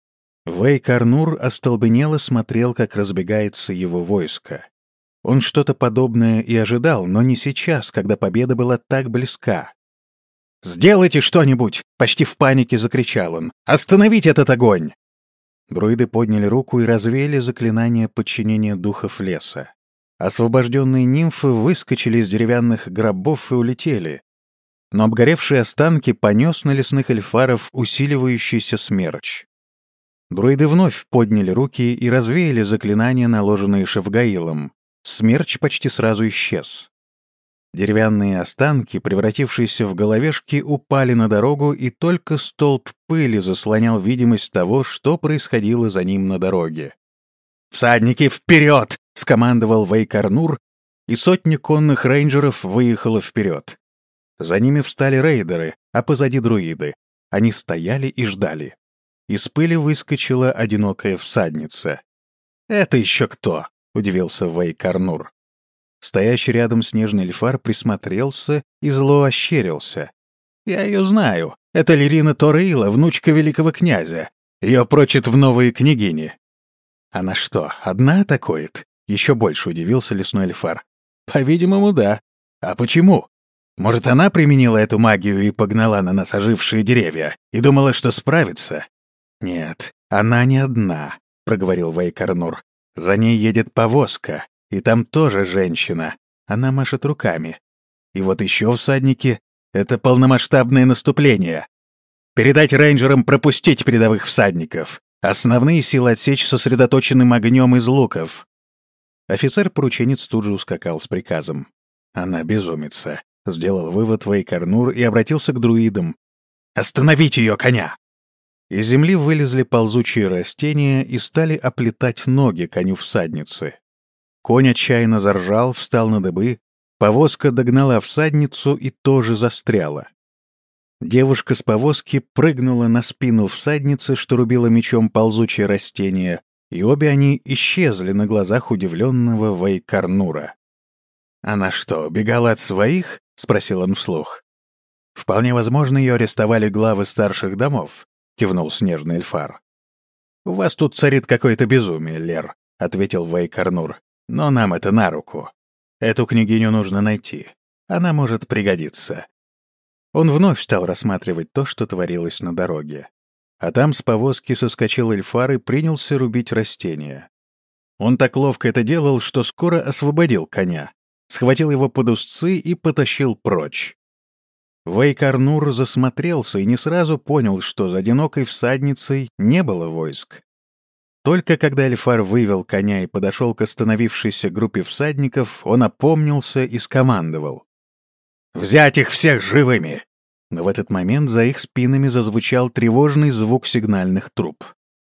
Вейк-Арнур остолбенело смотрел, как разбегается его войско. Он что-то подобное и ожидал, но не сейчас, когда победа была так близка. «Сделайте что-нибудь!» — почти в панике закричал он. «Остановите этот огонь!» Друиды подняли руку и развеяли заклинание подчинения духов леса. Освобожденные нимфы выскочили из деревянных гробов и улетели, но обгоревшие останки понес на лесных эльфаров усиливающийся смерч. Друиды вновь подняли руки и развеяли заклинания, наложенные Шавгаилом. Смерч почти сразу исчез. Деревянные останки, превратившиеся в головешки, упали на дорогу, и только столб пыли заслонял видимость того, что происходило за ним на дороге. «Всадники, вперед!» — скомандовал Вейкарнур, и сотня конных рейнджеров выехала вперед. За ними встали рейдеры, а позади друиды. Они стояли и ждали. Из пыли выскочила одинокая всадница. «Это еще кто?» — удивился Вейкарнур. Стоящий рядом снежный эльфар присмотрелся и зло ощерился. «Я ее знаю. Это Лирина Торейла, внучка великого князя. Ее прочат в новые княгини». «Она что, одна атакует?» — еще больше удивился лесной эльфар. «По-видимому, да. А почему? Может, она применила эту магию и погнала на нас ожившие деревья и думала, что справится?» «Нет, она не одна», — проговорил Вейкарнур. «За ней едет повозка. И там тоже женщина. Она машет руками. И вот еще всадники. Это полномасштабное наступление. Передать рейнджерам пропустить передовых всадников. Основные силы отсечь сосредоточенным огнем из луков». Офицер-порученец тут же ускакал с приказом. «Она безумица», — сделал вывод Вейкарнур и обратился к друидам. «Остановите ее, коня!» Из земли вылезли ползучие растения и стали оплетать ноги коню всадницы. Конь отчаянно заржал, встал на дыбы, повозка догнала всадницу и тоже застряла. Девушка с повозки прыгнула на спину всадницы, что рубила мечом ползучее растение, и обе они исчезли на глазах удивленного Вейкарнура. «Она что, убегала от своих?» — спросил он вслух. «Вполне возможно, ее арестовали главы старших домов», — кивнул снежный эльфар. «У вас тут царит какое-то безумие, Лер», — ответил Вейкарнур. «Но нам это на руку. Эту княгиню нужно найти. Она может пригодиться». Он вновь стал рассматривать то, что творилось на дороге. А там с повозки соскочил эльфар и принялся рубить растения. Он так ловко это делал, что скоро освободил коня, схватил его под узцы и потащил прочь. Вейкарнур засмотрелся и не сразу понял, что за одинокой всадницей не было войск. Только когда эльфар вывел коня и подошел к остановившейся группе всадников, он опомнился и скомандовал: «Взять их всех живыми!» Но в этот момент за их спинами зазвучал тревожный звук сигнальных труб.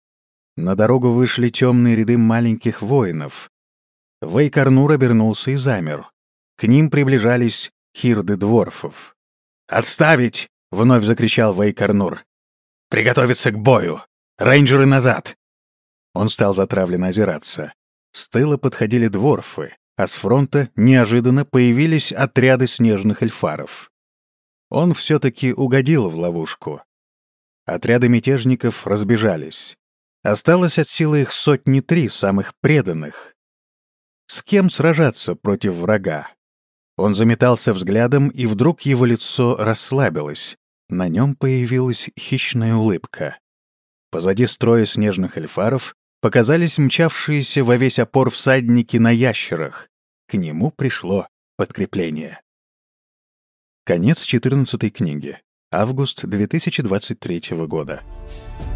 На дорогу вышли темные ряды маленьких воинов. Вейкарнур обернулся и замер. К ним приближались хирды дворфов. «Отставить!» — вновь закричал Вейкарнур. «Приготовиться к бою! Рейнджеры назад!» Он стал затравленно озираться. С тыла подходили дворфы, а с фронта неожиданно появились отряды снежных эльфаров. Он все-таки угодил в ловушку. Отряды мятежников разбежались. Осталось от силы их 103 самых преданных. С кем сражаться против врага? Он заметался взглядом, и вдруг его лицо расслабилось. На нем появилась хищная улыбка. Позади строя снежных эльфаров показались мчавшиеся во весь опор всадники на ящерах. К нему пришло подкрепление. Конец 14 книги. Август 2023 года.